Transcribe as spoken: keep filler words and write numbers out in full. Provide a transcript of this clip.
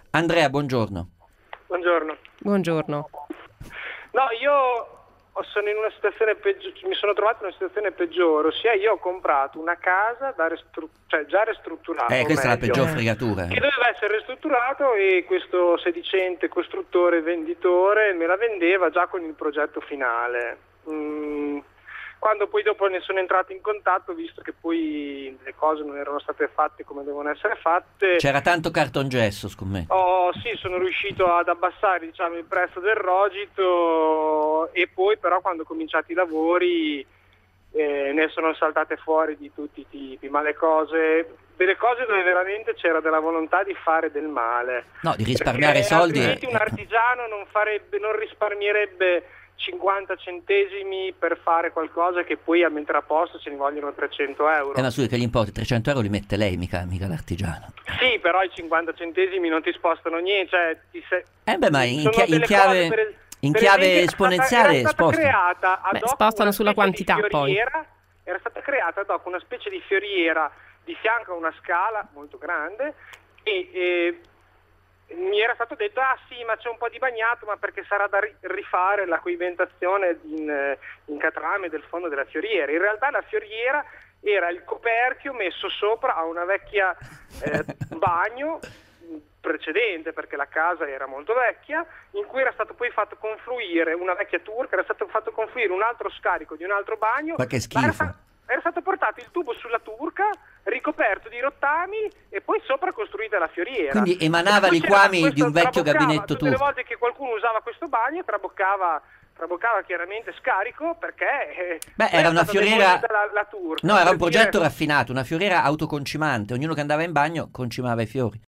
Andrea, buongiorno. Buongiorno. Buongiorno. No, io sono in una situazione peggiore, mi sono trovato in una situazione peggiore, ossia io ho comprato una casa da restru- cioè già ristrutturata. Eh, questa meglio, è la peggior fregatura. che doveva essere ristrutturato e questo sedicente costruttore e venditore me la vendeva già con il progetto finale. Mm. Quando poi dopo ne sono entrato in contatto, visto che poi le cose non erano state fatte come devono essere fatte, C'era tanto cartongesso, scommetto. oh, sì, sono riuscito ad abbassare, diciamo, il prezzo del rogito, e poi però quando ho cominciato i lavori eh, ne sono saltate fuori di tutti i tipi, ma le cose, delle cose dove veramente c'era della volontà di fare del male. No, di risparmiare Perché soldi. altrimenti e- un artigiano non farebbe, non risparmierebbe cinquanta centesimi per fare qualcosa che poi a mettere a posto ce ne vogliono trecento euro. Eh, ma scusi, che gli importi? trecento euro li mette lei, mica, mica l'artigiano. Sì, però i cinquanta centesimi non ti spostano niente, cioè ti sei... Eh beh, ma in, Sono chia- in delle chiave, cose, per- in per chiave esempio, esponenziale era stata, era stata sposta. creata ad Beh, hoc spostano una sulla specie di quantità, poi. fioriera, era stata creata ad hoc una specie di fioriera di fianco a una scala molto grande e, e mi era stato detto, ah sì, ma c'è un po' di bagnato, ma perché sarà da ri- rifare la coibentazione in, in catrame del fondo della fioriera. In realtà la fioriera era il coperchio messo sopra a una vecchia eh, bagno precedente, perché la casa era molto vecchia, in cui era stato poi fatto confluire una vecchia turca, era stato fatto confluire un altro scarico di un altro bagno. Ma che Era, schifo. sta- era stato portato il tubo sulla turca, ricoperto di rottami e poi sopra costruita la fioriera. Quindi emanava Per cui liquami c'era di un questo- vecchio traboccava, gabinetto tutte le turco. volte che qualcuno usava questo bagno traboccava traboccava chiaramente scarico, perché eh, Beh, poi era è una stata fioriera. demolita la, la turca, No, era per un progetto dire- raffinato, una fioriera autoconcimante. Ognuno che andava in bagno concimava i fiori.